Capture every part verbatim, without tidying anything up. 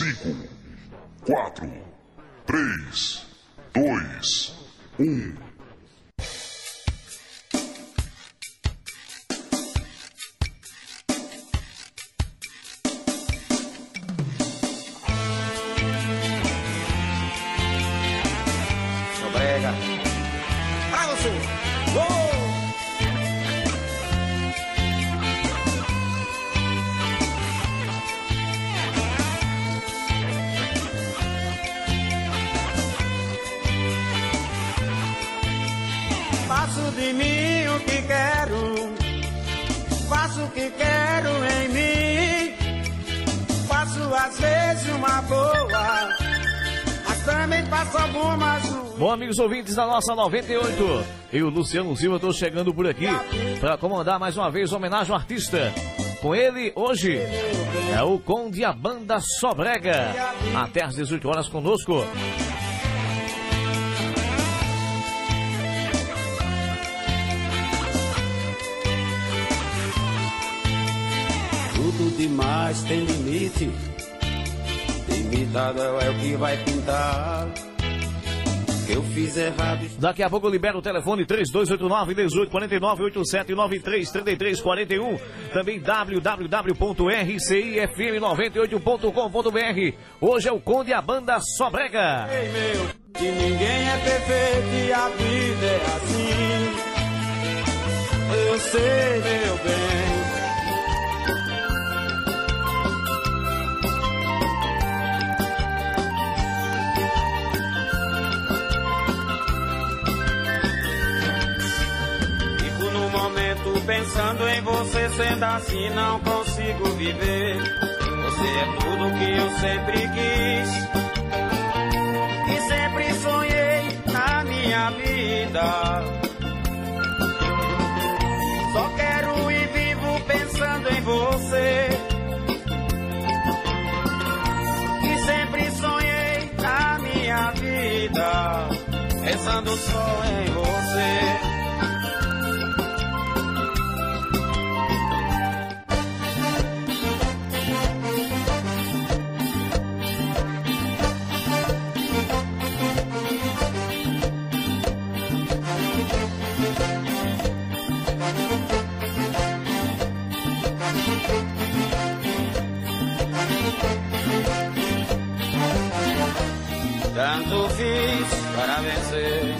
cinco, quatro, três, dois, um. Sobrega. Pra você. Gol! Faço de mim o que quero, faço o que quero em mim, faço às vezes uma boa, mas também faço algumas ruins. Bom, amigos ouvintes da nossa noventa e oito, eu, Luciano Silva, estou chegando por aqui para comandar mais uma vez homenagem ao artista. Com ele, hoje, é o Conde, a banda Sobrega, até às dezoito horas conosco. Tudo demais tem limite, limitado é o que vai pintar. Que eu fiz errado. Daqui a pouco eu libero o telefone três dois oito nove, um oito quatro nove, oito sete nove três, três três quatro um. Também w w w ponto r c i f m noventa e oito ponto com ponto b r. Hoje é o Conde e a banda Sobrega. Ei, meu, que ninguém é perfeito e a vida é assim. Eu sei, meu bem. Pensando em você, sendo assim não consigo viver. Você é tudo que eu sempre quis e sempre sonhei na minha vida. Só quero e vivo pensando em você, e sempre sonhei na minha vida, pensando só em você. Tanto fiz para vencer.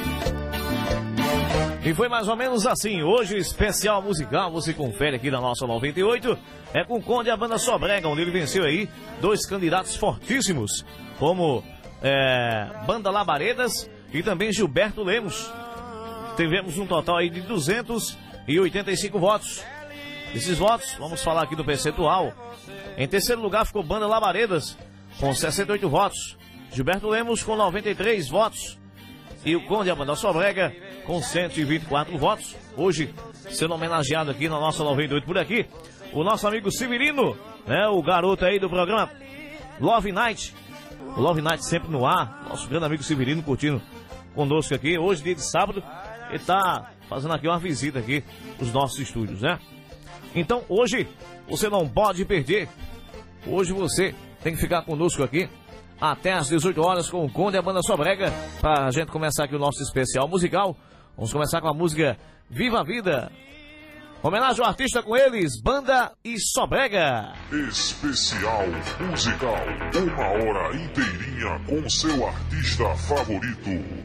E foi mais ou menos assim. Hoje o especial musical, você confere aqui na nossa noventa e oito, é com o Conde e a banda Sobrega, onde ele venceu aí dois candidatos fortíssimos, como é, Banda Labaredas e também Gilberto Lemos. Tivemos um total aí de duzentos e oitenta e cinco votos. Esses votos, vamos falar aqui do percentual. Em terceiro lugar ficou Banda Labaredas, com sessenta e oito votos. Gilberto Lemos com noventa e três votos. E o Conde e a banda Sobrega com cento e vinte e quatro votos. Hoje, sendo homenageado aqui na nossa noventa e oito por aqui, o nosso amigo Severino, né, o garoto aí do programa Love Night. O Love Night sempre no ar. Nosso grande amigo Severino curtindo conosco aqui. Hoje, dia de sábado, ele tá fazendo aqui uma visita aqui nos nossos estúdios, né? Então, hoje, você não pode perder. Hoje você tem que ficar conosco aqui até às dezoito horas com o Conde e a banda Sobrega, para a gente começar aqui o nosso especial musical. Vamos começar com a música Viva a Vida. Homenagem ao artista com eles, Banda e Sobrega. Especial musical, uma hora inteirinha com seu artista favorito.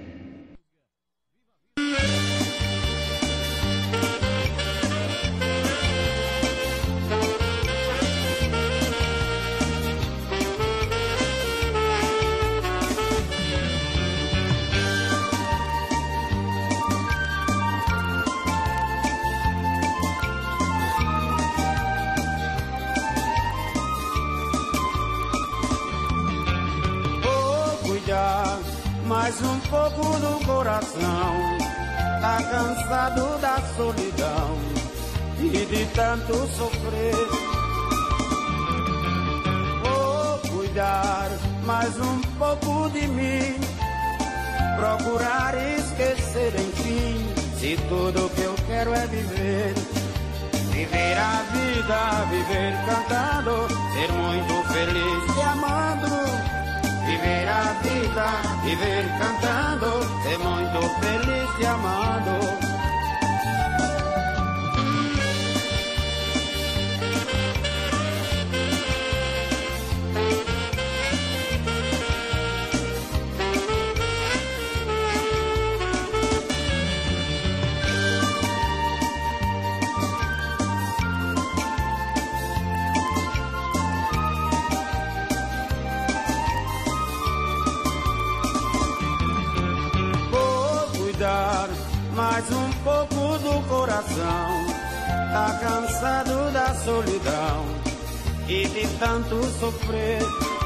Mais um pouco do coração, tá cansado da solidão e de tanto sofrer. Vou cuidar mais um pouco de mim, procurar esquecer enfim, se tudo que eu quero é viver. Viver a vida, viver cantando, ser muito feliz e amando viver cantando, ser muito feliz te amando. Mais um pouco do coração, tá cansado da solidão e de tanto sofrer.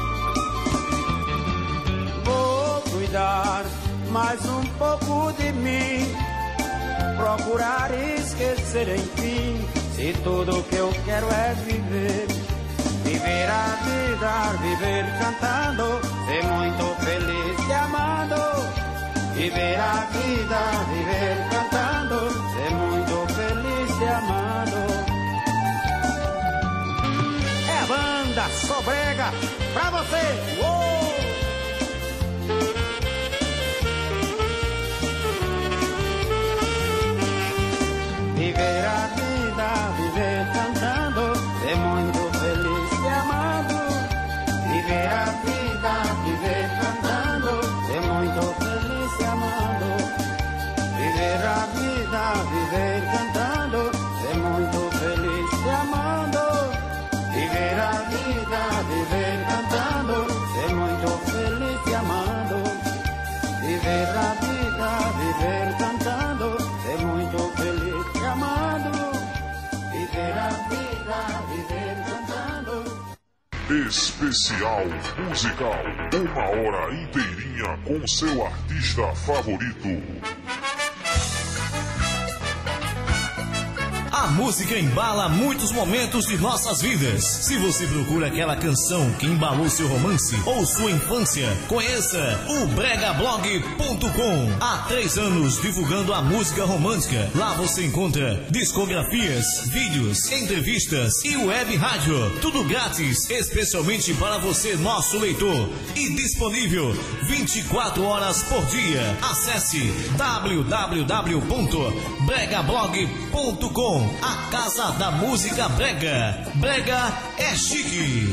Vou cuidar mais um pouco de mim, procurar esquecer enfim, se tudo que eu quero é viver. Viver a vida, viver cantando, ser muito feliz te amando. Viver a vida, viver cantando, ser muito feliz te amando. É a banda Só Brega pra você. Uou! Viver a vida, viver cantando, ser muito feliz te amando. Viver a vida, viver cantando, ser muito feliz te amando. Viver a vida, viver cantando, ser muito feliz te amando. Viver a vida, viver cantando, ser muito feliz te amando. Viver a vida, viver cantando, ser muito feliz te amando. Viver a vida, viver cantando. Especial musical, uma hora inteirinha com seu artista favorito. A música embala muitos momentos de nossas vidas. Se você procura aquela canção que embalou seu romance ou sua infância, conheça o brega blog ponto com. Há três anos divulgando a música romântica. Lá você encontra discografias, vídeos, entrevistas e web rádio. Tudo grátis, especialmente para você, nosso leitor. E disponível vinte e quatro horas por dia. Acesse w w w ponto brega blog ponto com. A casa da música brega. Brega é chique.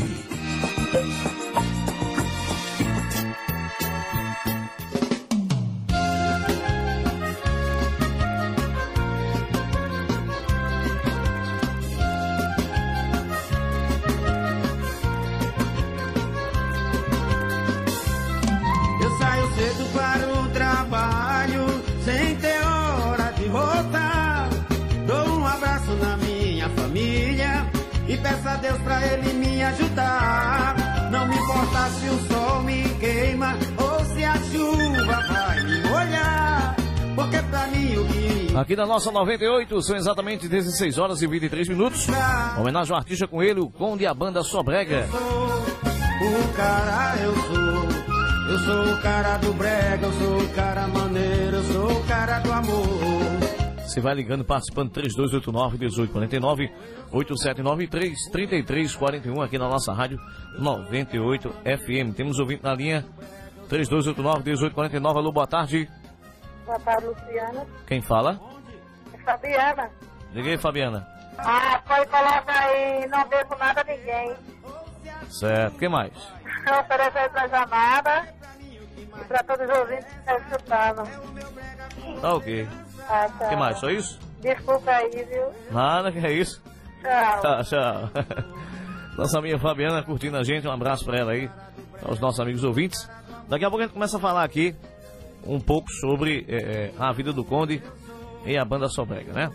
Eu saio cedo para o trabalho, sem ter hora de voltar. Dou um abraço na minha família e peço a Deus pra ele me ajudar. Não me importa se o sol me queima ou se a chuva vai me molhar, porque pra mim o que... Aqui na nossa noventa e oito, são exatamente dezesseis horas e vinte e três minutos. Homenagem ao artista com ele, o Conde e a banda Só Brega. Eu sou o cara, eu sou. Eu sou o cara do brega, eu sou o cara maneiro, eu sou o cara do amor. Você vai ligando, participando, três dois oito nove, um oito quatro nove, oito sete nove três, três três quatro um, aqui na nossa rádio noventa e oito F M. Temos ouvinte na linha, três dois oito nove, um oito quatro nove. Alô, boa tarde. Boa tarde, Luciana. Quem fala? É Fabiana. Liguei, Fabiana. Ah, pode colocar aí, não devo nada a ninguém. Certo, o que mais? Eu ofereço aí pra chamada e pra todos os ouvintes que estão escutando. Tá ok. Ah, O que mais? Só isso? Desculpa aí, viu? Nada, que é isso. Tchau. Tá, tchau. Nossa amiga Fabiana curtindo a gente, um abraço pra ela aí, aos nossos amigos ouvintes. Daqui a pouco a gente começa a falar aqui um pouco sobre é, a vida do Conde e a banda Só Brega, né?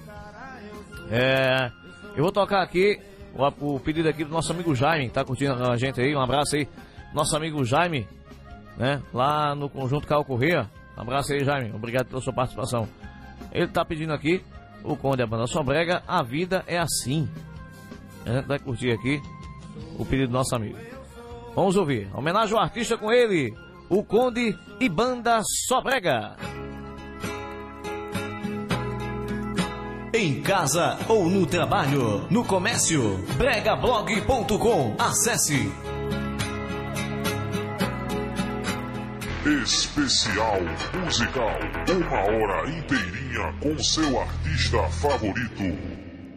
É, eu vou tocar aqui o, o pedido aqui do nosso amigo Jaime, que tá curtindo a gente aí, um abraço aí, nosso amigo Jaime, né? Lá no Conjunto Carl Corrêa. Um abraço aí, Jaime, obrigado pela sua participação. Ele tá pedindo aqui, o Conde e a banda Só Brega, A Vida é Assim. A gente vai curtir aqui o pedido do nosso amigo. Vamos ouvir. Homenagem ao artista com ele, o Conde e banda Só Brega. Em casa ou no trabalho, no comércio, brega blog ponto com. Acesse. Especial musical. Uma hora inteirinha com seu artista favorito.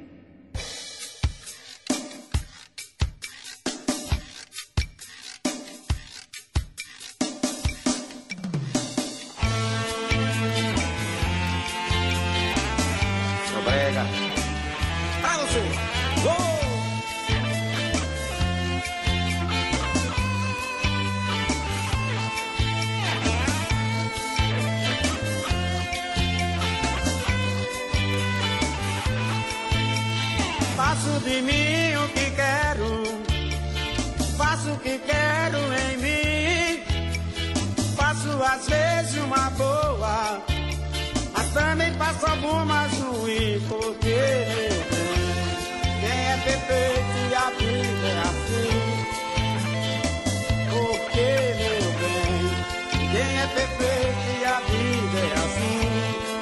Brega. Pra você. Gol! Faço de mim o que quero, faço o que quero em mim, faço às vezes uma boa, mas também faço algumas ruins, porque meu bem, quem é perfeito e a vida é assim. Porque meu bem, quem é perfeito e a vida é assim.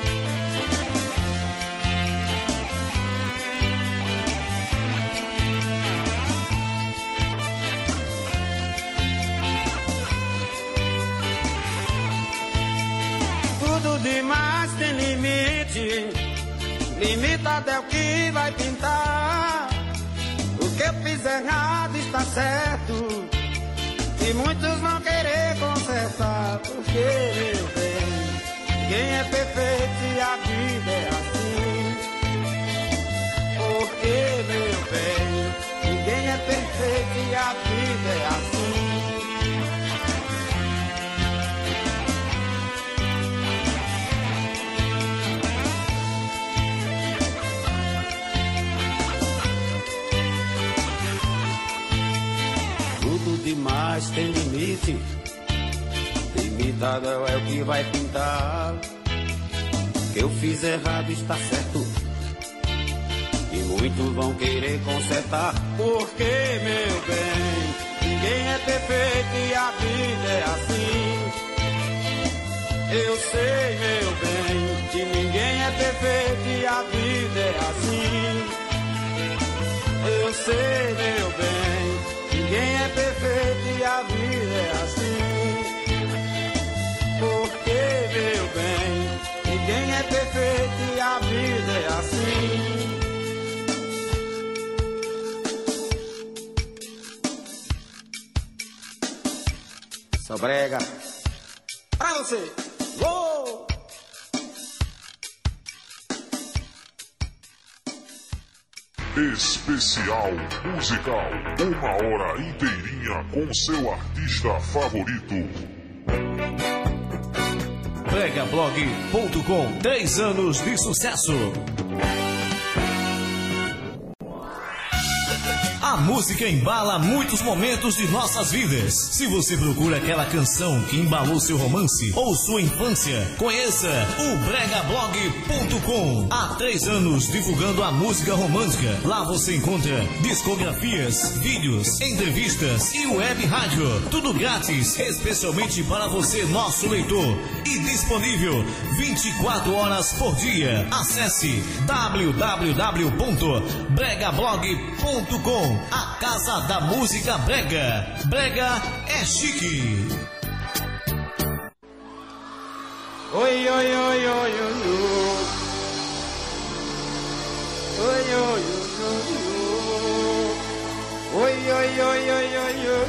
Tudo demais tem limite, limitado é o que vai pintar. O que eu fiz errado está certo, e muitos vão querer consertar. Porque, meu bem, quem é perfeito e a vida é assim. Porque, meu bem, ninguém é perfeito e a vida é assim. Demais tem limite, limitado é o que vai pintar. O que eu fiz errado está certo, e muitos vão querer consertar. Porque, meu bem, ninguém é perfeito e a vida é assim. Eu sei, meu bem, que ninguém é perfeito e a vida é assim. Eu sei, meu bem, ninguém é perfeito e a vida é assim. Porque, meu bem, ninguém é perfeito e a vida é assim. Só brega. Pra você. Gol! Especial musical. Uma hora inteirinha com seu artista favorito. brega blog ponto com. Três anos de sucesso. A música embala muitos momentos de nossas vidas. Se você procura aquela canção que embalou seu romance ou sua infância, conheça o brega blog ponto com. Há três anos divulgando a música romântica. Lá você encontra discografias, vídeos, entrevistas e web rádio. Tudo grátis, especialmente para você, nosso leitor. E disponível vinte e quatro horas por dia. Acesse w w w ponto brega blog ponto com. A casa da música brega. Brega é chique. Oi, oi, oi, oi, oi, oi. Oi, oi, oi, oi. Oi, oi, oi, oi, oi, oi.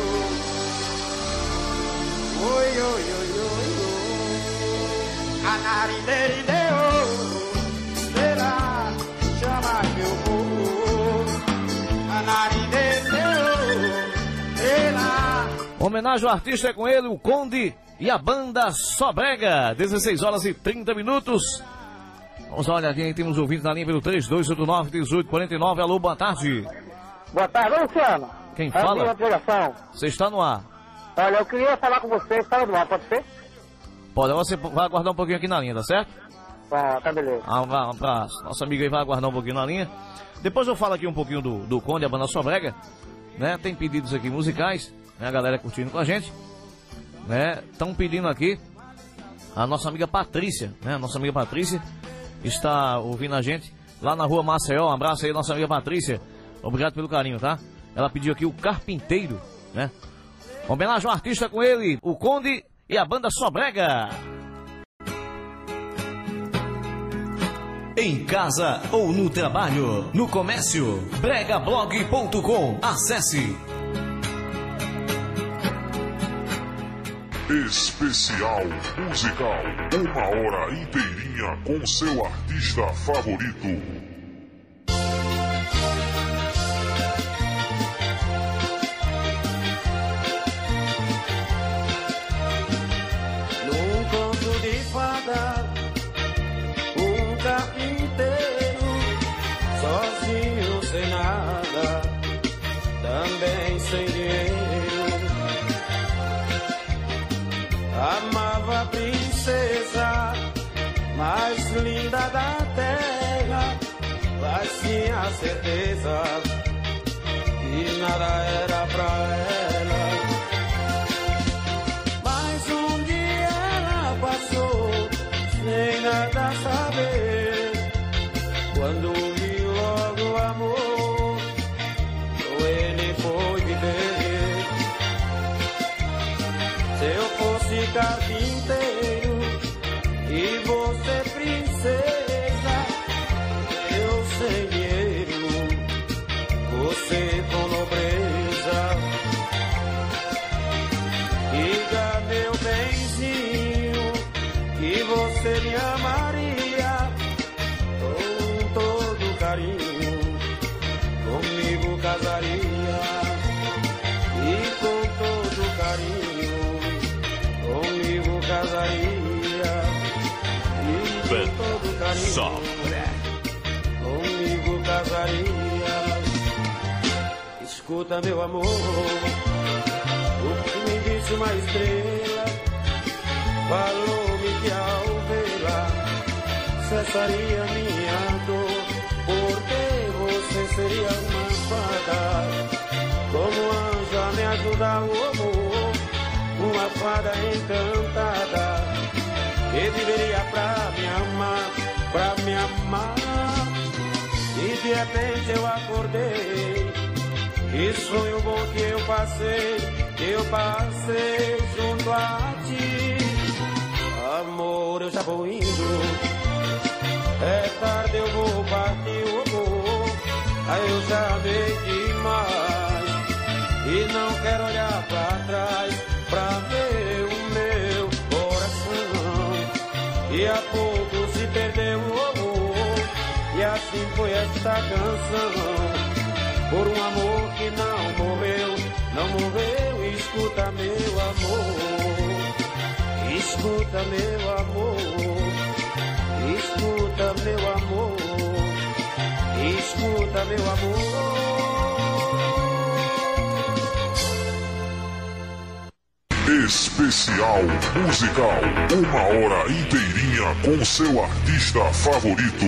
Oi, oi, oi, oi, oi. Anarinderideu. Será? Chama que eu vou. Anarinderideu. Será? Homenagem ao artista é com ele, o Conde e a banda Só Brega. dezesseis horas e trinta minutos. Vamos olhar quem temos ouvindo na linha pelo três dois oito nove, um oito quatro nove. Alô, boa tarde. Boa tarde, Luciano. Quem fala? Você está no ar. Olha, eu queria falar com você, está no ar, pode ser? Pode, você vai aguardar um pouquinho aqui na linha, tá certo? Ah, tá beleza. Ah, um abraço. Nossa amiga aí vai aguardar um pouquinho na linha. Depois eu falo aqui um pouquinho do, do Conde e a banda Só Brega, né? Tem pedidos aqui musicais, né? A galera curtindo com a gente, né? Estão pedindo aqui a nossa amiga Patrícia, né? A nossa amiga Patrícia está ouvindo a gente lá na rua Maceió. Um abraço aí, nossa amiga Patrícia. Obrigado pelo carinho, tá? Ela pediu aqui o Carpinteiro, né? Homenagem ao artista com ele, o Conde e a banda Sobrega. Em casa ou no trabalho, no comércio, brega blog ponto com. Acesse. Especial musical, uma hora inteirinha com seu artista favorito. Num conto de fada, um carpinteiro, sozinho sem nada, também sem dinheiro. Amava a princesa mais linda da terra, mas tinha certeza que nada era pra ela. Mas um dia ela passou sem nada saber, quando vi logo o amor, ele foi viver. Se eu fosse carpinteiro e você princesa, eu sem dinheiro, você com nobreza. Diga, meu benzinho, que você me amaria com todo carinho, comigo casaria e com todo carinho comigo casaria e com todo carinho comigo casaria. Escuta, meu amor, o que me disse uma estrela, falou-me que ao vê-la cessaria minha dor, porque você seria uma fada, como anjo a me ajudar o amor, uma fada encantada que viveria pra me amar, pra me amar. E de repente eu acordei, que sonho bom que eu passei, que eu passei junto a ti. Amor, eu já vou indo, é tarde, eu vou partir, o amor, aí eu já amei demais e não quero olhar pra trás pra ver o meu coração. E a pouco se perdeu o amor, e assim foi esta canção, por um amor que não morreu, não morreu. Escuta, meu amor, escuta, meu amor, escuta, meu amor, escuta, meu amor. Especial musical, uma hora inteirinha com seu artista favorito.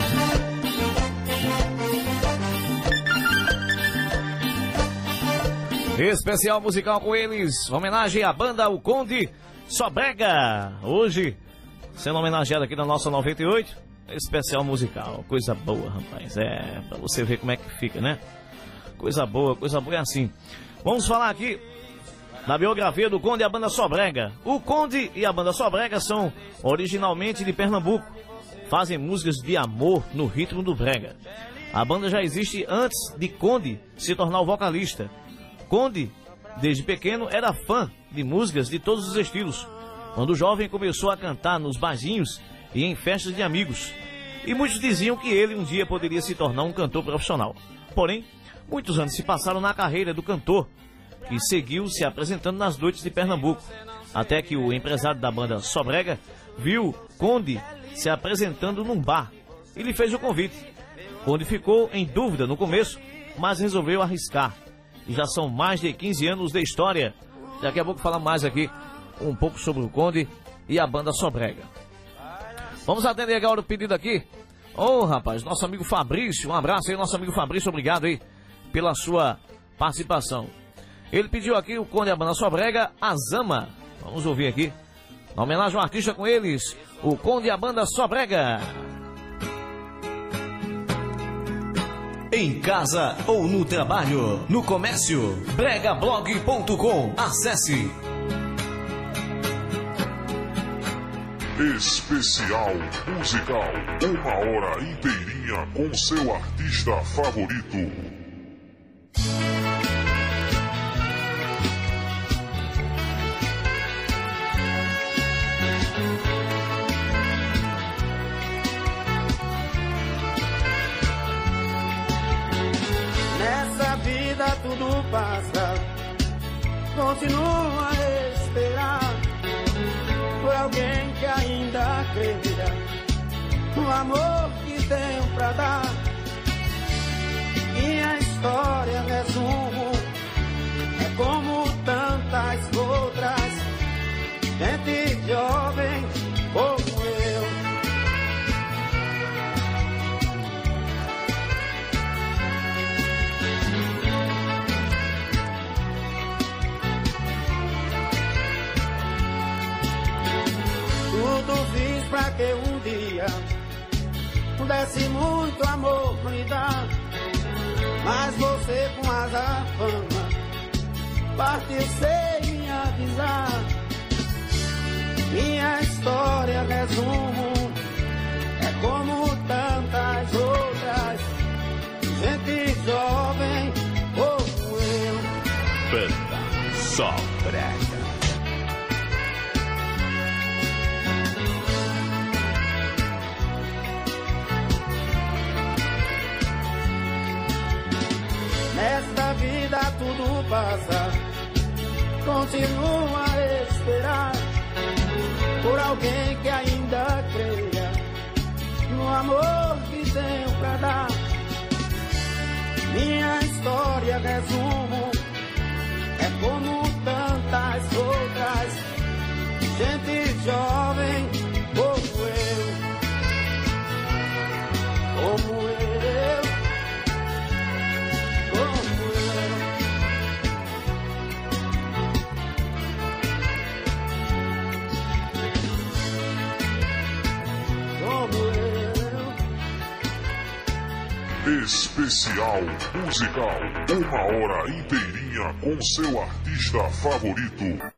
Especial musical com eles, homenagem à banda O Conde Sobrega. Hoje, sendo homenageado aqui na nossa noventa e oito, especial musical, coisa boa, rapaz. É, pra você ver como é que fica, né? Coisa boa, coisa boa é assim. Vamos falar aqui na biografia do Conde e a banda Sobrega. O Conde e a banda Sobrega são originalmente de Pernambuco. Fazem músicas de amor no ritmo do brega. A banda já existe antes de Conde se tornar o vocalista. Conde, desde pequeno, era fã de músicas de todos os estilos. Quando jovem, começou a cantar nos barzinhos e em festas de amigos. E muitos diziam que ele um dia poderia se tornar um cantor profissional. Porém, muitos anos se passaram na carreira do cantor, que seguiu se apresentando nas noites de Pernambuco, até que o empresário da banda Sobrega viu Conde se apresentando num bar e lhe fez o convite. Conde ficou em dúvida no começo, mas resolveu arriscar. E já são mais de quinze anos de história. Daqui a pouco falar mais aqui um pouco sobre o Conde e a banda Sobrega. Vamos atender agora o pedido aqui. Ô, oh, rapaz, nosso amigo Fabrício, um abraço aí, nosso amigo Fabrício, obrigado aí pela sua participação. Ele pediu aqui o Conde e a banda Sobrega, Azama. Vamos ouvir aqui. Na homenagem ao artista com eles, o Conde e a banda Sobrega. Em casa ou no trabalho, no comércio, brega blog ponto com. Acesse. Especial musical, uma hora inteirinha com seu artista favorito. Nessa vida tudo passa, continua a esperar por alguém que ainda creia no amor que tenho pra dar. Minha história, resumo, é como tantas outras, gente jovem como eu. Tudo fiz pra que um dia pudesse muito amor me dar, mas você com asa fama partiu sem me avisar. Minha história, resumo, é como tantas outras, gente jovem como eu. Banda Só Brega. Nesta vida tudo passa, continua a esperar por alguém que ainda creia no amor que tenho pra dar. Minha história, resumo, é como tantas outras, gente jovem como eu, como eu. Especial musical, uma hora inteirinha com seu artista favorito.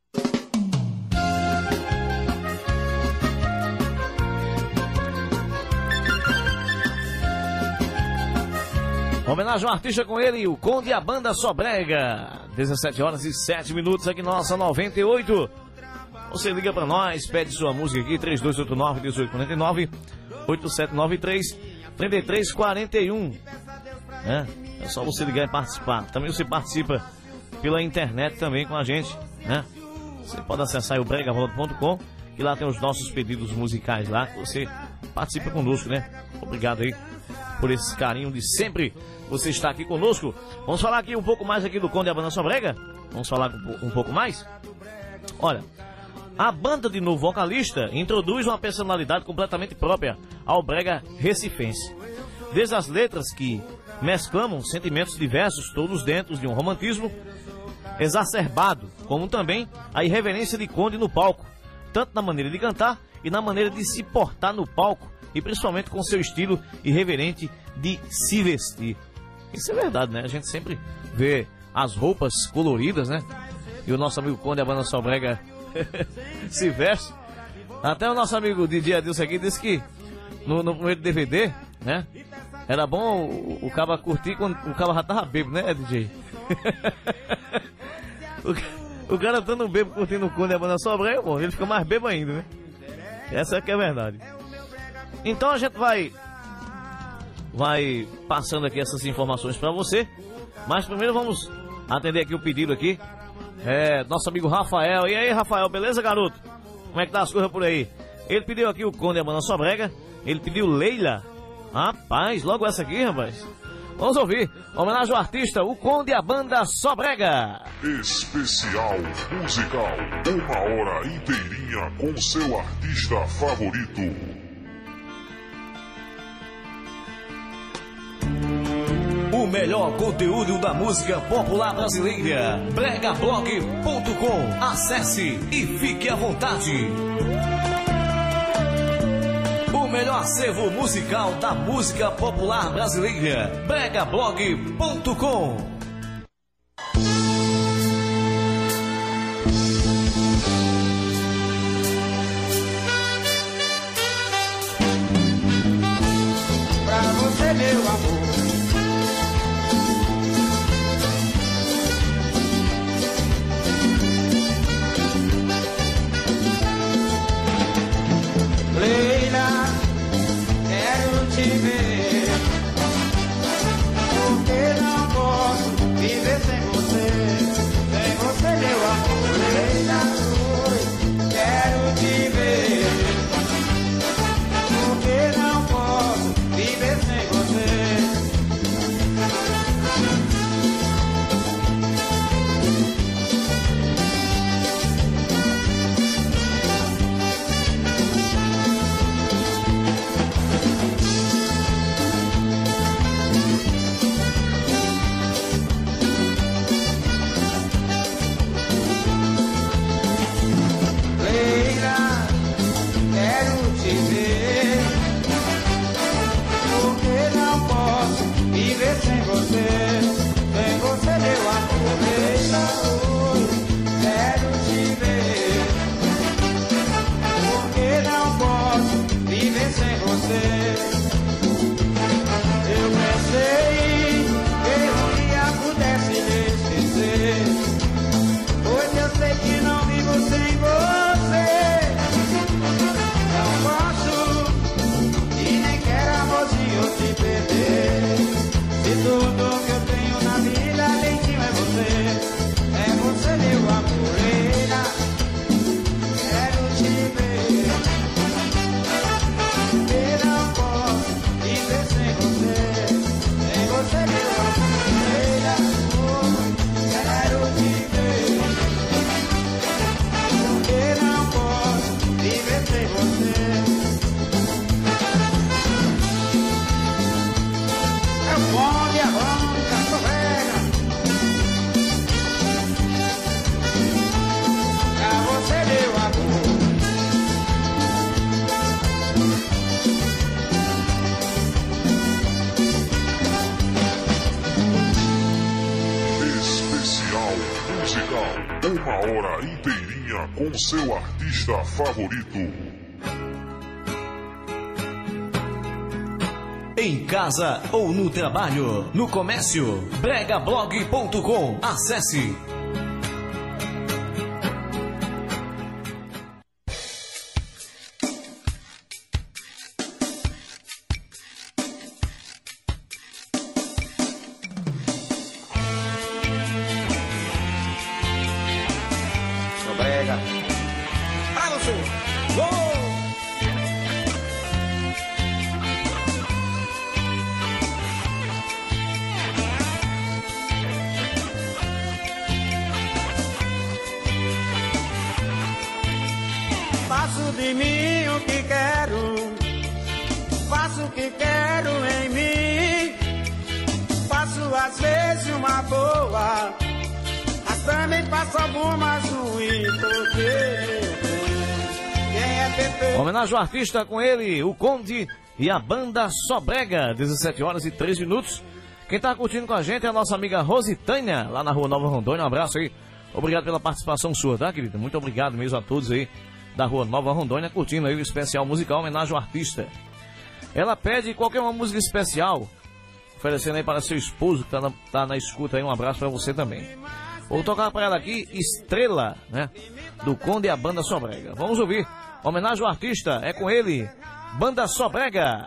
Homenagem ao artista com ele, o Conde e a Banda Só Brega. dezessete horas e sete minutos aqui na nossa noventa e oito. Você liga pra nós, pede sua música aqui, três dois oito nove, um oito quatro nove, oito sete nove três, três três quatro um. É, é só você ligar e participar. Também você participa pela internet também com a gente, né? Você pode acessar o brega volta ponto com e lá tem os nossos pedidos musicais lá. Você participa conosco, né? Obrigado aí por esse carinho de sempre você estar aqui conosco. Vamos falar aqui um pouco mais aqui do Conde e a Banda Só Brega? Vamos falar um pouco mais? Olha, a banda de novo vocalista introduz uma personalidade completamente própria ao brega recifense. Desde as letras que mesclamam sentimentos diversos, todos dentro de um romantismo exacerbado, como também a irreverência de Conde no palco, tanto na maneira de cantar e na maneira de se portar no palco, e principalmente com seu estilo irreverente de se vestir. Isso é verdade, né? A gente sempre vê as roupas coloridas, né? E o nosso amigo Conde e a Banda Só Brega se veste. Até o nosso amigo D J Adilson aqui disse que no, no primeiro D V D, né? Era bom o, o cara curtir quando o cara já tava bêbado, né, D J? o, o cara estando bêbado curtindo o Conde e a Banda Só Brega, bom, ele fica mais bêbado ainda, né? Essa é que é a verdade. Então a gente vai vai passando aqui essas informações pra você. Mas primeiro vamos atender aqui o pedido aqui. É, nosso amigo Rafael. E aí, Rafael, beleza, garoto? Como é que tá as coisas por aí? Ele pediu aqui o Conde e a Banda Só Brega. Ele pediu Leila. Rapaz, logo essa aqui, rapaz. Vamos ouvir. Homenagem ao artista, o Conde e a Banda Só Brega. Especial musical, uma hora inteirinha com seu artista favorito. O melhor conteúdo da música popular brasileira. brega blog ponto com. Acesse e fique à vontade. O melhor acervo musical da música popular brasileira. brega blog ponto com. hora inteirinha com seu artista favorito. Em casa ou no trabalho, no comércio, brega blog ponto com. Acesse. Brega. Pra você. Gol! Faço de mim o que quero, faço o que quero em mim. Faço às vezes uma boa, mas também faço algumas ruins, porque quem é perfeito. Homenagem ao artista com ele, o Conde e a banda Sobrega, dezessete horas e três minutos. Quem tá curtindo com a gente é a nossa amiga Rositânia, lá na Rua Nova Rondônia. Um abraço aí. Obrigado pela participação sua, tá, querida? Muito obrigado mesmo a todos aí da Rua Nova Rondônia, curtindo aí o especial musical homenagem ao artista. Ela pede qualquer uma música especial, oferecendo aí para seu esposo que tá na, tá na escuta aí. Um abraço para você também. Vou tocar para ela aqui, Estrela, né? Do Conde e a banda Sobrega. Vamos ouvir. Homenagem ao artista, é com ele, banda Sobrega.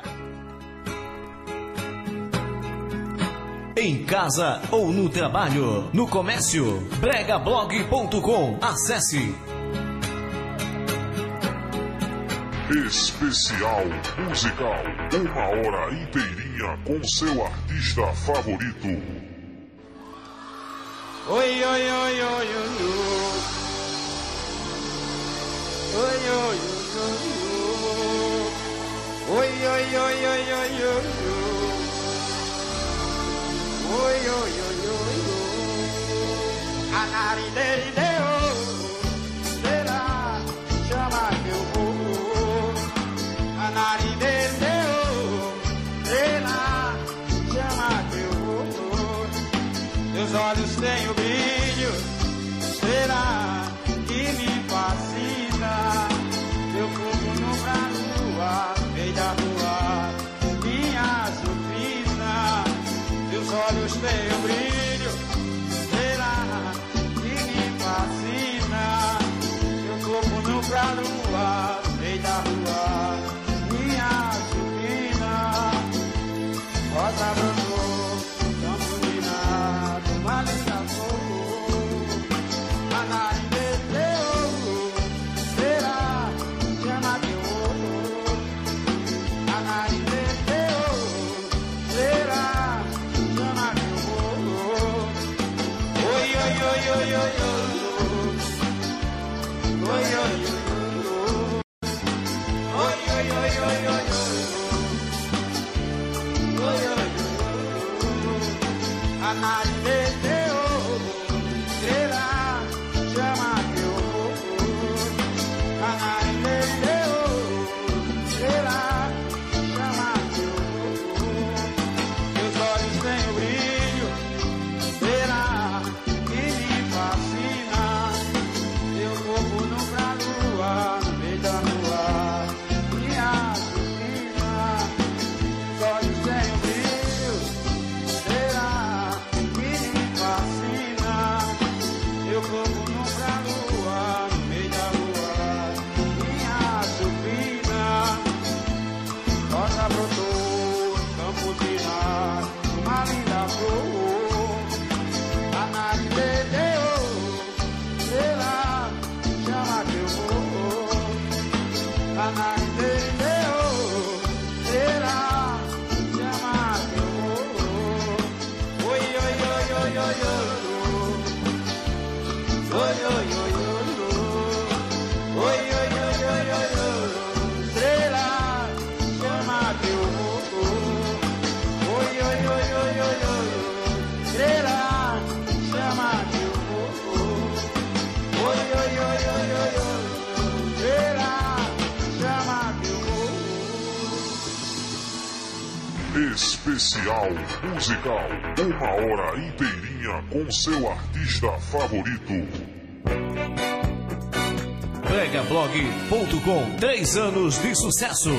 Em casa ou no trabalho, no comércio, brega blog ponto com. Acesse. Especial musical, uma hora inteirinha com seu artista favorito. Oi, oi, oi, oi, oi, oi. Oi, oi, oi, oi. Oi, oi, oi, oi, oi, oi. Oi, oi, oi, oi, oi. Anarideideô, será, chama que eu vou. Anarideideô, será, chama que eu vou. Meus olhos têm o brilho, será que me fascina? Meu corpo no pra lua, meio da rua, minha sofrina. Meus olhos têm o brilho, será que me fascina? Meu corpo no pra lua, meio da rua, minha sofrina. Rosa brotou, campo de nada, uma linda flor. Anarideu, será, chama que eu vou. Anarideu, será, chama que eu vou. Oi, oi, oi, oi, oi, oi. Oi, oi, oi, oi. Oi, oi, oi, oi, oi, oi. Oi, oi, oi, oi. Anarideu, será, chama que eu vou. Anarideu, será, chama que eu vou. Meus olhos têm o brilho, será que me fascina? Meu corpo no pra lua, no meio da lua, minha sofrina. Meus olhos têm o brilho, será que me fascina? Meu corpo no pra lua, no meio da lua, minha sofrina. Rosa brotou, campo de mar, uma linda flor. Anarideu, será, chama que eu vou. Anarideu, será, chama que eu vou. Oi, oi, oi, oi, oi, oi. Oi, oi, oi, oi, oi. Oi, oi, oi, oi, oi, oi. Estrela, chama que eu vou. Oi, oi, oi, oi, oi, oi. Estrela, chama que eu vou. Oi, oi, oi, oi, oi, oi. Estrela, chama que eu vou. Especial musical, uma hora inteirinha com seu artista favorito. brega blog ponto com. Três anos de sucesso.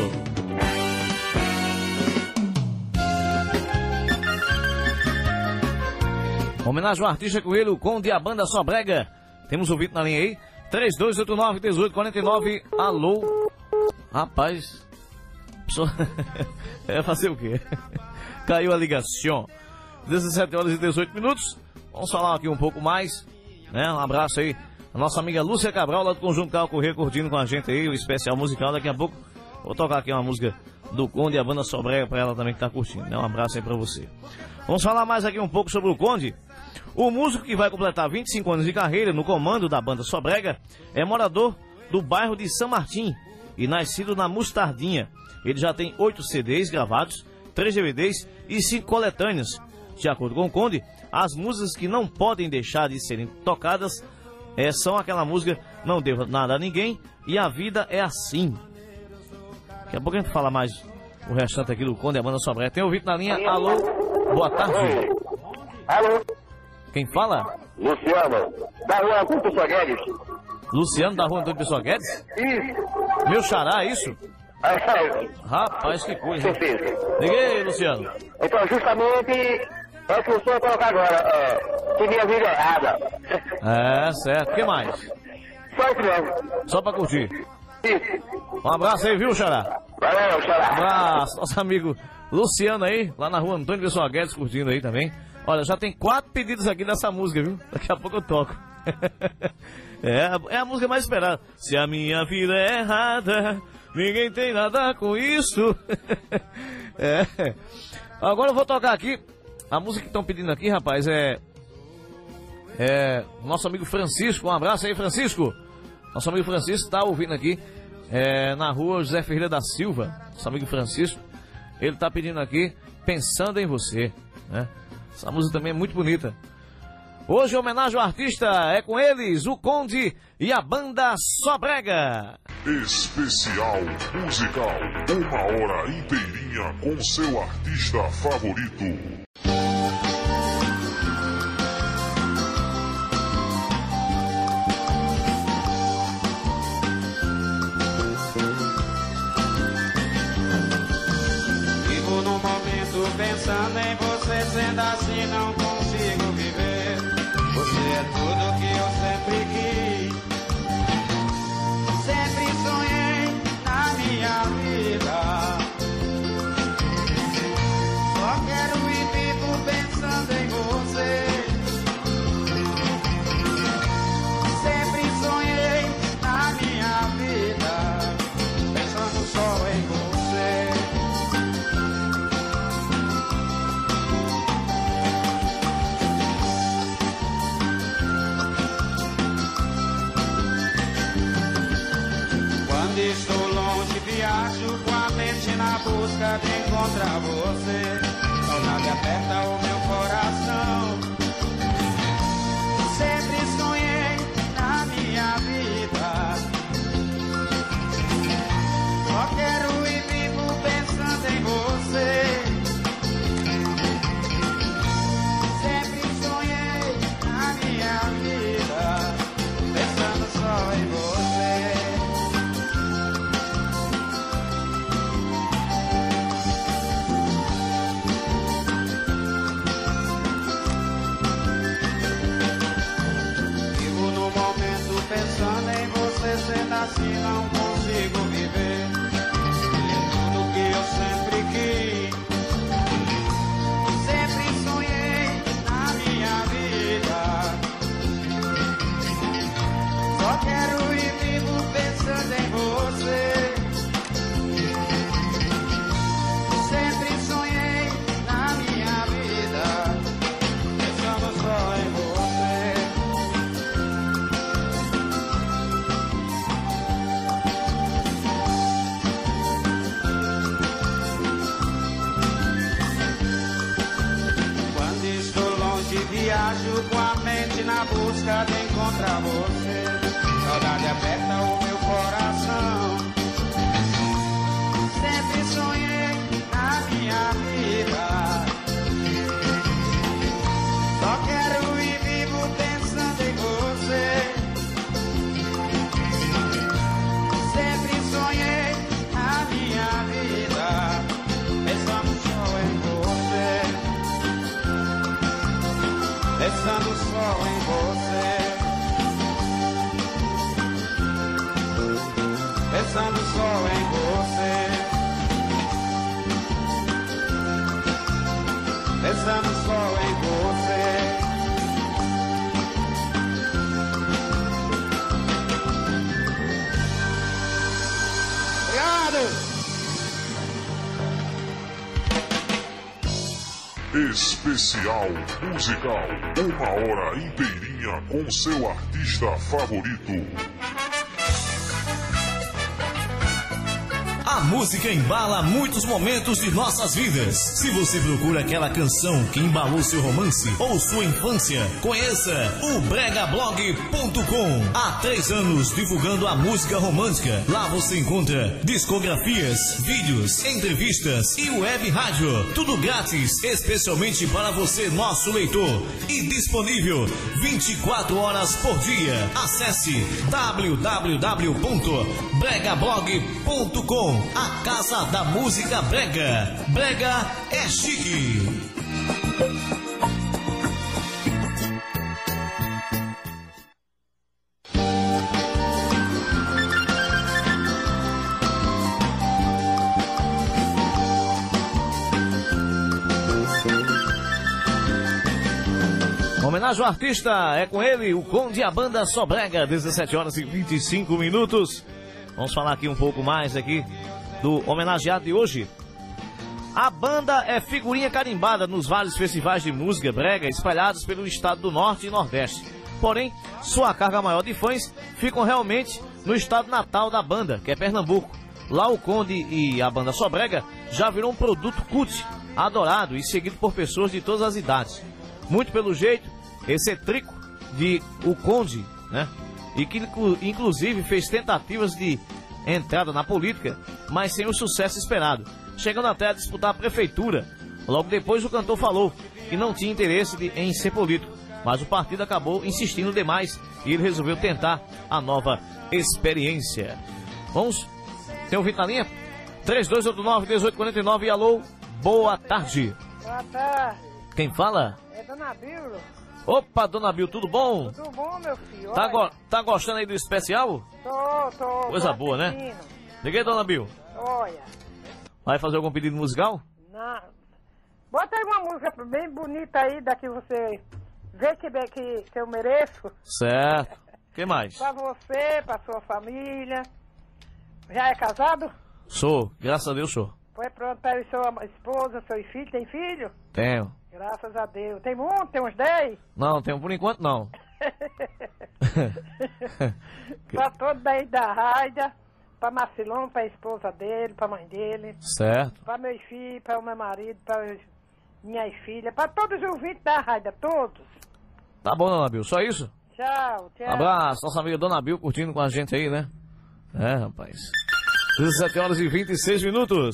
Homenagem ao artista com ele, o Conde e a banda Só Brega. Temos ouvido na linha aí. três dois oito nove, um oito quatro nove. Alô? Rapaz. Pessoa... é fazer o quê? Caiu a ligação. dezessete horas e dezoito minutos. Vamos falar aqui um pouco mais, né? Um abraço aí a nossa amiga Lúcia Cabral, lá do Conjunto Carro Corrêa, curtindo com a gente aí o especial musical. Daqui a pouco vou tocar aqui uma música do Conde e a banda Só Brega pra ela também que tá curtindo, né? Um abraço aí pra você. Vamos falar mais aqui um pouco sobre o Conde. O músico que vai completar vinte e cinco anos de carreira no comando da banda Só Brega é morador do bairro de São Martim e nascido na Mostardinha. Ele já tem oito C Ds gravados, três D V Ds e cinco coletâneas. De acordo com o Conde, as músicas que não podem deixar de serem tocadas é, são aquela música Não Devo Nada a Ninguém e A Vida é Assim. Daqui a pouco a gente fala mais o restante aqui do Conde e a banda Só Brega. Tem ouvido na linha? Alô? Boa tarde. Alô? Quem fala? Luciano, da rua Antônio Pessoa Guedes. Luciano da rua Antônio Pessoa Guedes? Isso. Meu xará, é isso? É, Rapaz, que coisa. certeza. Liguei, Luciano. Então, justamente, é que o senhor colocar agora, é, que minha vida é errada. É, certo. O que mais? Só isso mesmo. Só pra curtir. Isso. Um abraço aí, viu, xará? Valeu, Um xará. abraço. Nosso amigo Luciano aí, lá na rua Antônio Pessoa Guedes, curtindo aí também. Olha, já tem quatro pedidos aqui dessa música, viu? Daqui a pouco eu toco. é, é a música mais esperada. Se a minha vida é errada, ninguém tem nada com isso. é. Agora eu vou tocar aqui. A música que estão pedindo aqui, rapaz, é... É... Nosso amigo Francisco. Um abraço aí, Francisco. Nosso amigo Francisco está ouvindo aqui é, na rua José Ferreira da Silva. Nosso amigo Francisco. Ele está pedindo aqui Pensando em Você, né? Essa música também é muito bonita. Hoje, em homenagem ao artista, é com eles, o Conde e a banda Só Brega. Especial musical. Uma hora inteirinha com seu artista favorito. Vivo no momento pensando em você, sendo assim não consigo viver. Você é tudo que eu sempre quis, sempre sonhei na minha vida. Só quero e vivo pensando em você. Sempre sonhei na minha vida, pensando só em você. Quando estou longe, viajo com a mente na busca de encontrar você. Saudade aperta o meu coração. Sempre sonhei na minha vida. Só quero e vivo pensando em você. Sempre sonhei na minha vida, pensando só em você. Pensando em você, sendo assim não consigo viver. É tudo que eu sempre quis, sempre sonhei na minha vida. Só quero e vivo pensando em você. Sempre sonhei na minha vida, pensando só em você. Viajo com a mente na busca de encontrar você. Saudade aperta o meu coração. Sempre sonhei na minha vida. Só quero e vivo pensando em você. pensando só em você. Pensando só em você. Obrigado! Especial musical, uma hora inteirinha com seu artista favorito. A música embala muitos momentos de nossas vidas. Se você procura aquela canção que embalou seu romance ou sua infância, conheça o brega blog ponto com. Há três anos divulgando a música romântica. Lá você encontra discografias, vídeos, entrevistas e web rádio. Tudo grátis, especialmente para você, nosso leitor. E disponível vinte e quatro horas por dia. Acesse w w w ponto brega blog ponto com. A Casa da Música Brega. Brega é chique. Homenagem ao artista, é com ele, o Conde e a Banda Só Brega, dezessete horas e vinte e cinco minutos. Vamos falar aqui um pouco mais aqui do homenageado de hoje. A banda é figurinha carimbada nos vários festivais de música brega espalhados pelo estado do Norte e Nordeste. Porém, sua carga maior de fãs ficam realmente no estado natal da banda, que é Pernambuco. Lá o Conde e a Banda Só Brega já virou um produto cult, adorado e seguido por pessoas de todas as idades. Muito pelo jeito excêntrico de o Conde, né? E que inclusive fez tentativas de entrada na política, mas sem o sucesso esperado, chegando até a disputar a prefeitura. Logo depois o cantor falou que não tinha interesse de, em ser político, mas o partido acabou insistindo demais e ele resolveu tentar a nova experiência. Vamos? Tem ouvido na linha? três dois oito nove, um oito quatro nove, alô, boa tarde. Boa tarde. Quem fala? É Dona Bíblia. Opa, Dona Bill, tudo bom? Tudo bom, meu filho? Tá, go tá gostando aí do especial? Tô, tô. Coisa tô boa, assistindo. né? Liguei, Dona Bill. Olha. Vai fazer algum pedido musical? Na... Bota aí uma música bem bonita aí, da que você vê que, que, que eu mereço. Certo. O que mais? Pra você, pra sua família. Já é casado? Sou, graças a Deus sou. Foi pronto aí sua esposa, seu filho, tem filho? Tenho. Graças a Deus. Tem muito? Tem uns dez? Não, tenho por enquanto não. Pra todo daí da Raida, pra Marcilão, pra esposa dele, pra mãe dele. Certo. Pra meus filhos, pra o meu marido, pra minhas filhas, pra todos os ouvintes da Raida, todos. Tá bom, Dona Bill, só isso? Tchau, tchau. Abraço, nossa amiga Dona Bill curtindo com a gente aí, né? É, rapaz. dezessete horas e vinte e seis minutos.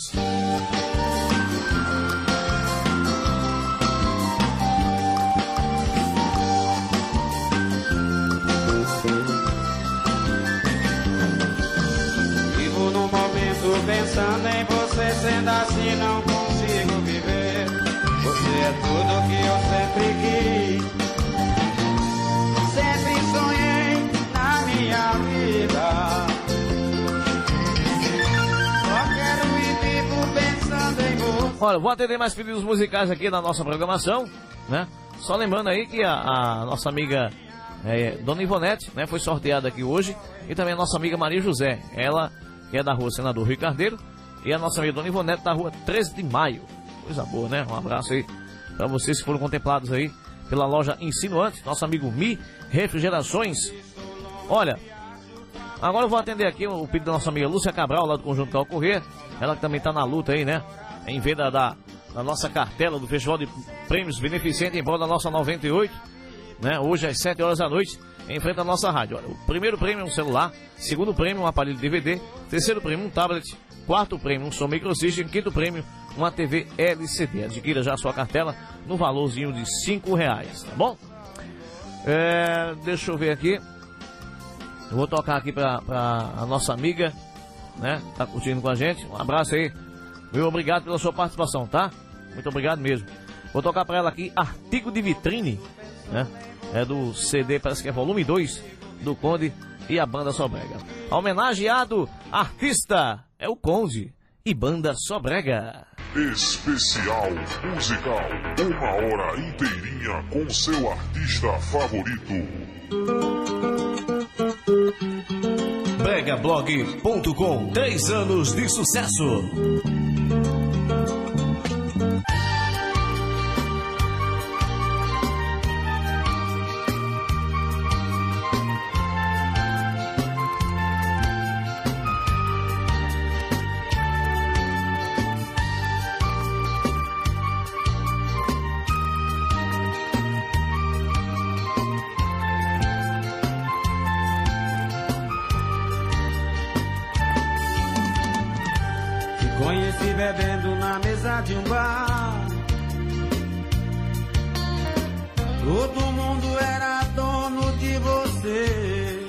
Vivo no momento pensando em você, sendo assim não consigo viver. Você é tudo que eu sempre quis, sempre sonhei na minha vida. Olha, vou atender mais pedidos musicais aqui na nossa programação, né? Só lembrando aí que a, a nossa amiga é, Dona Ivonete, né, foi sorteada aqui hoje, e também a nossa amiga Maria José, ela que é da rua Senador Rui Carneiro, e a nossa amiga Dona Ivonete da rua treze de maio. Coisa boa, né? Um abraço aí para vocês que foram contemplados aí pela loja Insinuante, nosso amigo Mi Refrigerações. Olha, agora eu vou atender aqui o pedido da nossa amiga Lúcia Cabral, lá do Conjunto Cal Corrêa, ela que também tá na luta aí, né? Em venda da, da nossa cartela do Festival de Prêmios Beneficente em prol da nossa noventa e oito, né? Hoje às sete horas da noite, em frente à nossa rádio. Olha, o primeiro prêmio é um celular, segundo prêmio um aparelho de D V D, terceiro prêmio um tablet, quarto prêmio um som microsystem, quinto prêmio uma T V L C D. Adquira já a sua cartela no valorzinho de cinco reais, tá bom? É, deixa eu ver aqui. Eu vou tocar aqui pra, pra a nossa amiga, né? Tá curtindo com a gente. Um abraço aí. Meu obrigado pela sua participação, tá? Muito obrigado mesmo. Vou tocar pra ela aqui Artigo de Vitrine, né? É do C D, parece que é volume dois, do Conde e a Banda Sobrega. Homenageado artista é o Conde e Banda Sobrega. Especial musical, uma hora inteirinha com seu artista favorito. brega blog ponto com, três anos de sucesso. Conheci bebendo na mesa de um bar. Todo mundo era dono de você.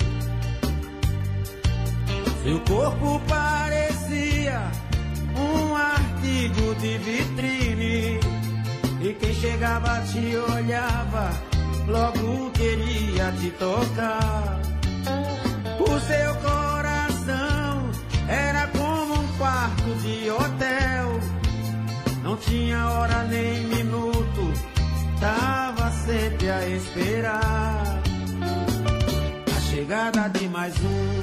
Seu corpo parecia um artigo de vitrine, e quem chegava te olhava, logo queria te tocar. O seu coração era como um quarto de hotel, não tinha hora nem minuto, tava sempre a esperar a chegada de mais um.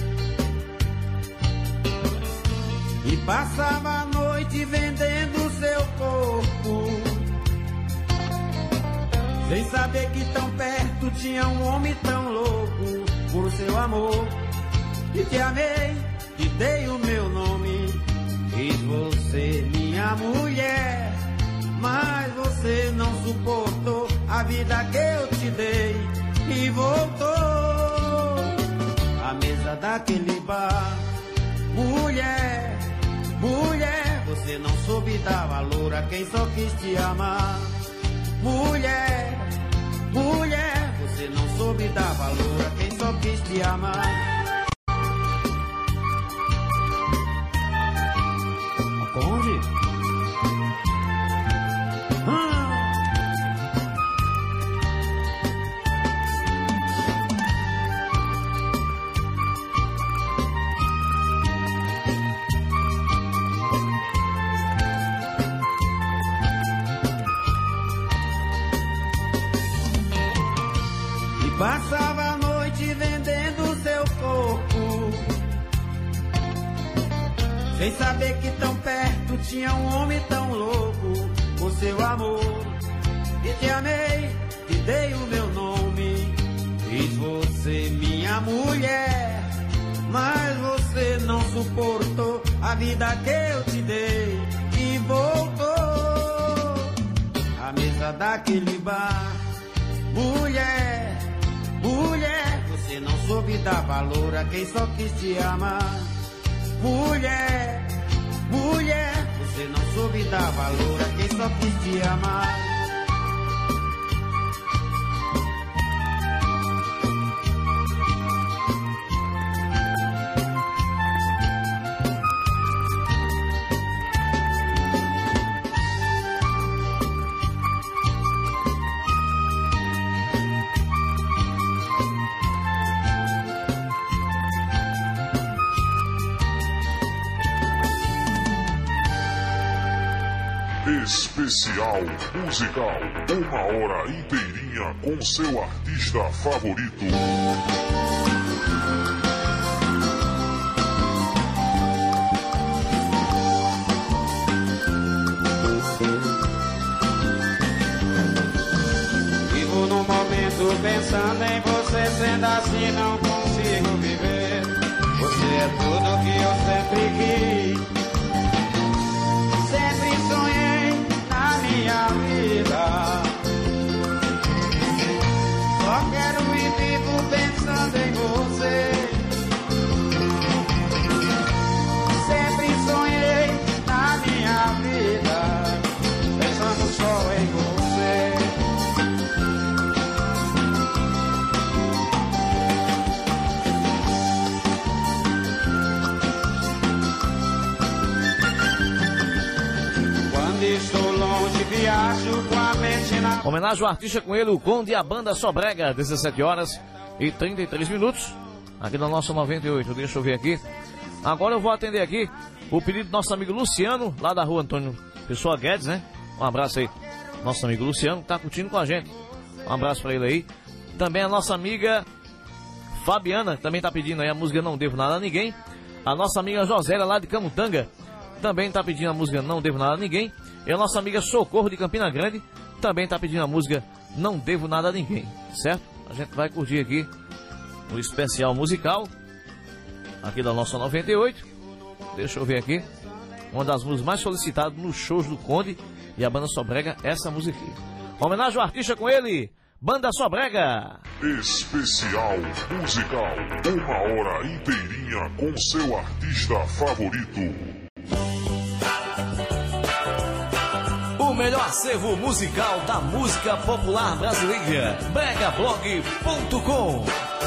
E passava a noite vendendo seu corpo, sem saber que tão perto tinha um homem tão louco por seu amor. E te amei, te dei o meu nome, quis você minha mulher, mas você não suportou a vida que eu te dei e voltou à mesa daquele bar. Mulher, mulher, você não soube dar valor a quem só quis te amar. Mulher, mulher, você não soube dar valor a quem só quis te amar. Onde? Ah. E passava a noite vendendo seu corpo, sem saber que tão perto tinha um homem tão louco por seu amor. E te amei, te dei o meu nome, fiz você minha mulher, mas você não suportou a vida que eu te dei e voltou à mesa daquele bar. Mulher, mulher, você não soube dar valor a quem só quis te amar. Mulher, mulher, você não soube dar valor a quem só quis te amar. Especial musical, uma hora inteirinha com seu artista favorito. Vivo no momento pensando em você, sendo assim não consigo viver. Você é tudo que eu sempre quis, sempre sonhei na minha vida. Só quero me vivo pensando em você. Sempre sonhei na minha vida, pensando só em você. Estou longe, viajo com a mente na... Homenagem ao artista com ele, o Conde e a Banda Sobrega, dezessete horas e trinta e três minutos. aqui na nossa noventa e oito. Deixa eu ver aqui. Agora eu vou atender aqui o pedido do nosso amigo Luciano, lá da rua Antônio Pessoa Guedes, né? Um abraço aí, nosso amigo Luciano, que tá curtindo com a gente. Um abraço pra ele aí. Também a nossa amiga Fabiana, que também tá pedindo aí a música Não Devo Nada a Ninguém. A nossa amiga Josélia, lá de Camutanga, também tá pedindo a música Não Devo Nada a Ninguém. E a nossa amiga Socorro, de Campina Grande, também tá pedindo a música Não Devo Nada a Ninguém, certo? A gente vai curtir aqui o especial musical aqui da nossa noventa e oito. Deixa eu ver aqui. Uma das músicas mais solicitadas nos shows do Conde e a Banda Sobrega, essa música aqui. Homenagem ao artista com ele, Banda Sobrega. Especial musical. Uma hora inteirinha com seu artista favorito. O melhor acervo musical da música popular brasileira. brega blog ponto com.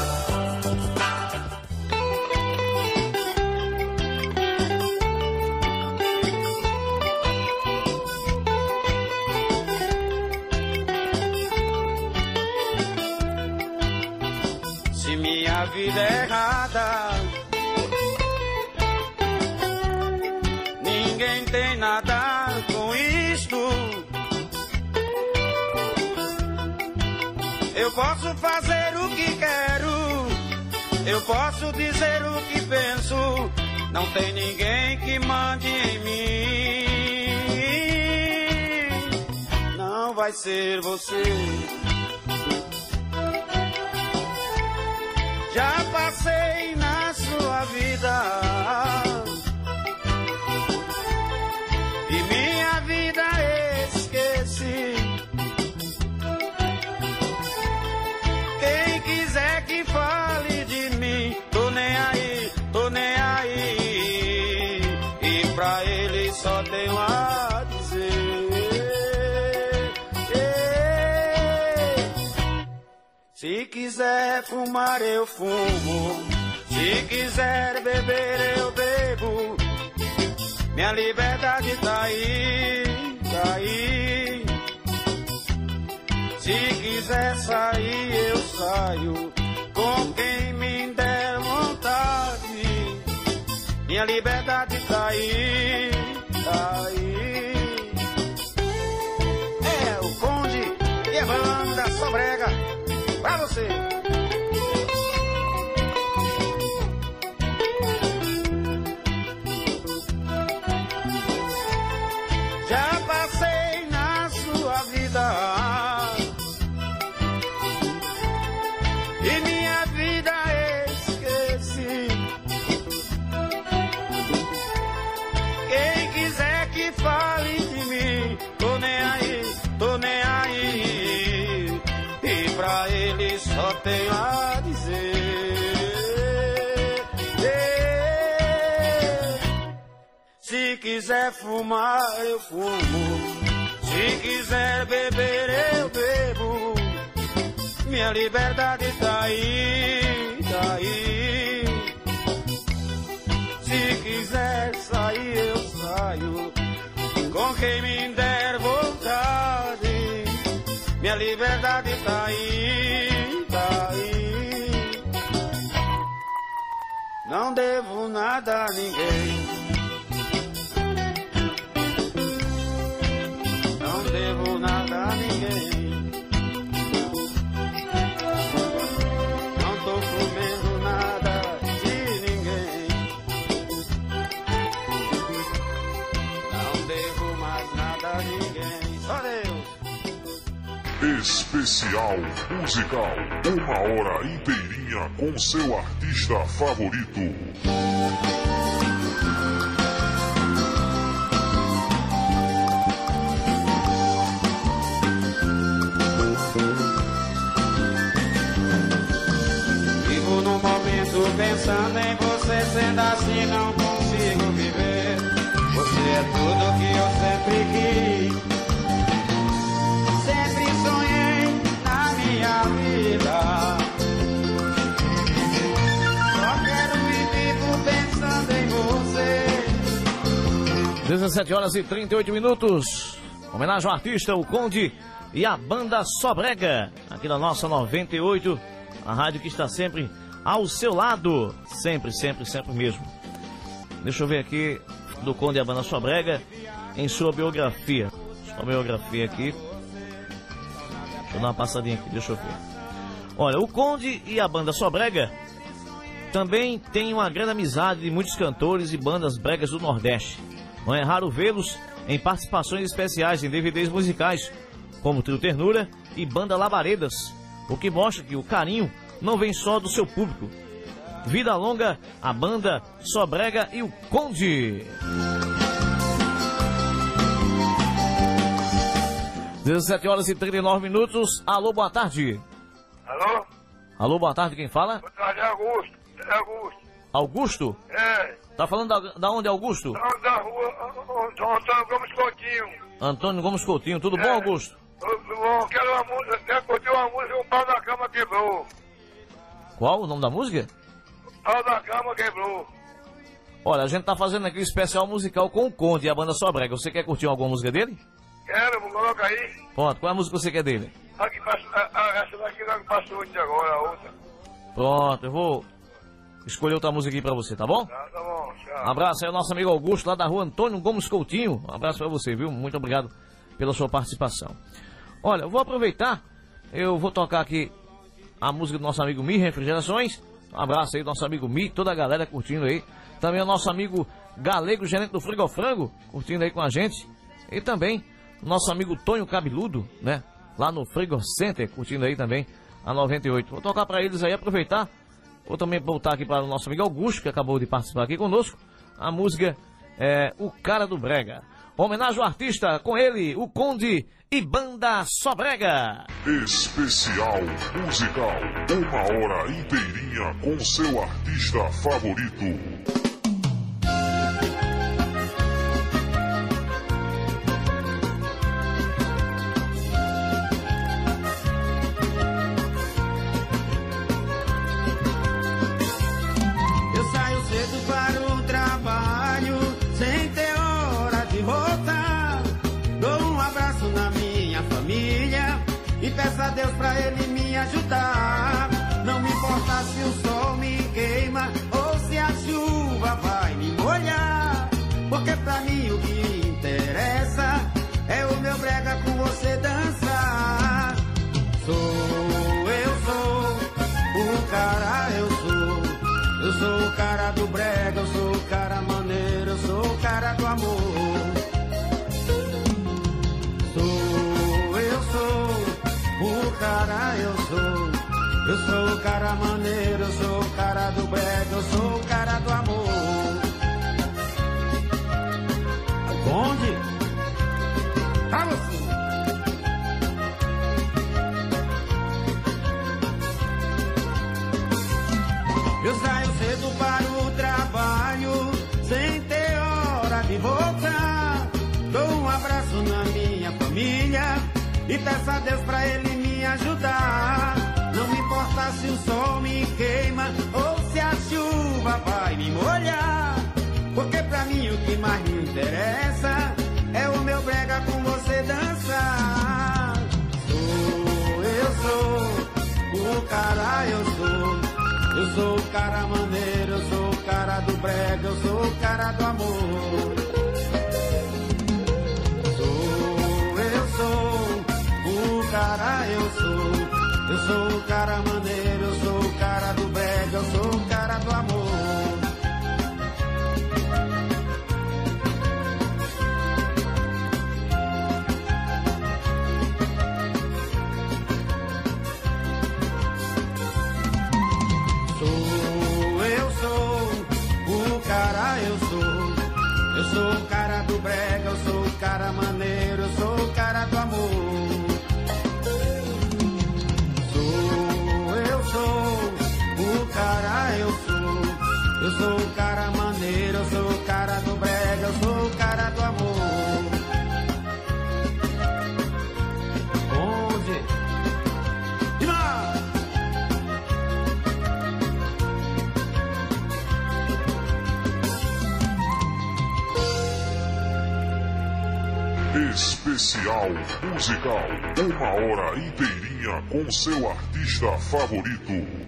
Se minha vida é errada, ninguém tem nada com isto. Eu posso fazer o que quero, eu posso dizer o que penso. Não tem ninguém que mande em mim. Não vai ser você. Já passei na sua vida e minha vida esqueci. Quem quiser que fale de mim, tô nem aí, tô nem aí. E pra ele só tenho a dizer. Se quiser fumar eu fumo, se quiser beber eu bebo. Minha liberdade tá aí, tá aí. Se quiser sair eu saio, com quem me der vontade. Minha liberdade tá aí, tá aí. É o Conde e a Banda Sobrega pra você. Já passei na sua vida e minha vida esqueci. Quem quiser que fale de mim, tô nem aí, tô nem aí. E pra ele só tenho a dizer. Se quiser fumar eu fumo, se quiser beber eu bebo. Minha liberdade tá aí, tá aí. Se quiser sair eu saio, com quem me der vontade. Minha liberdade tá aí, tá aí. Não devo nada a ninguém. Não devo nada a ninguém. Não tô comendo nada de ninguém. Não devo mais nada a ninguém. Só Deus. Especial musical. Uma hora inteirinha com seu artista favorito. Vivo no momento pensando em você, sendo assim não consigo viver. Você é tudo que eu sempre quis, sempre sonhei na minha vida. Só quero me vivo pensando em você. dezessete horas e trinta e oito minutos. Homenagem ao artista, o Conde e a Banda Sobrega, aqui na nossa noventa e oito, a rádio que está sempre ao seu lado. Sempre, sempre, sempre mesmo. Deixa eu ver aqui do Conde e a Banda Sobrega em sua biografia. Sua biografia aqui. Deixa eu dar uma passadinha aqui, deixa eu ver. Olha, o Conde e a Banda Sobrega também têm uma grande amizade de muitos cantores e bandas bregas do Nordeste. Não é raro vê-los em participações especiais em D V Ds musicais, como Trio Ternura e Banda Labaredas, o que mostra que o carinho não vem só do seu público. Vida longa, a Banda Sobrega e o Conde. dezessete horas e trinta e nove minutos. Alô, boa tarde. Alô? Alô, boa tarde, quem fala? Boa tarde, é Augusto. É Augusto. Augusto? É. Tá falando da, da onde, Augusto? Da, da rua Antônio Gomes Coutinho. Antônio Gomes Coutinho, tudo é. bom, Augusto? Tudo bom, quero uma música, quero curtir uma música, o pau da cama quebrou. Qual o nome da música? O pau da cama quebrou. Olha, a gente tá fazendo aqui um especial musical com o Conde e a Banda Sobrega. Você quer curtir alguma música dele? Quero, vou colocar aí. Pronto, qual é a música que você quer dele? A que passou, a, a, essa daqui não passou antes agora, a outra. Pronto, eu vou escolher outra música aqui pra você, tá bom? Tá, tá bom, tchau. Um abraço aí ao nosso amigo Augusto, lá da rua Antônio Gomes Coutinho. Um abraço pra você, viu? Muito obrigado pela sua participação. Olha, eu vou aproveitar, eu vou tocar aqui a música do nosso amigo Mi Refrigerações. Um abraço aí do nosso amigo Mi, toda a galera curtindo aí. Também o nosso amigo Galego, gerente do Frigo Frango, curtindo aí com a gente. E também o nosso amigo Tonho Cabeludo, né? Lá no Frigo Center, curtindo aí também a noventa e oito. Vou tocar pra eles aí, aproveitar. Vou também voltar aqui para o nosso amigo Augusto, que acabou de participar aqui conosco. A música é O Cara do Brega. Homenagem ao artista, com ele, o Conde e Banda Sobrega. Especial musical. Uma hora inteirinha com seu artista favorito. E peço a Deus pra ele me ajudar. Não me importa se o sol me queima ou se a chuva vai me molhar, porque pra mim o que interessa é o meu brega com você dançar. Sou, eu sou o cara, eu sou. Eu sou o cara do brega, eu sou o cara maneiro, eu sou o cara do amor. O cara eu sou, eu sou o cara maneiro, eu sou o cara do brega, eu sou o cara do amor. Onde? Pra você. Eu saio cedo para o trabalho, sem ter hora de voltar. Dou um abraço na minha família e peço a Deus pra ele me ajudar. Não me importa se o sol me queima ou se a chuva vai me molhar, porque pra mim o que mais me interessa é o meu brega com você dançar. Sou, eu sou o cara, eu sou. Eu sou o cara maneiro, eu sou o cara do brega, eu sou o cara do amor. Sou, eu sou o cara, eu sou. Eu sou o cara maneiro, eu sou o cara do brega, eu sou o cara do amor. Sou, eu sou o cara, eu sou. Eu sou o cara do brega, eu sou o cara maneiro, eu sou o cara do amor. Cara, eu sou, eu sou o cara maneiro, eu sou o cara do brega, eu sou o cara do amor. Onde? Demais! Especial musical, uma hora inteirinha com seu artista favorito.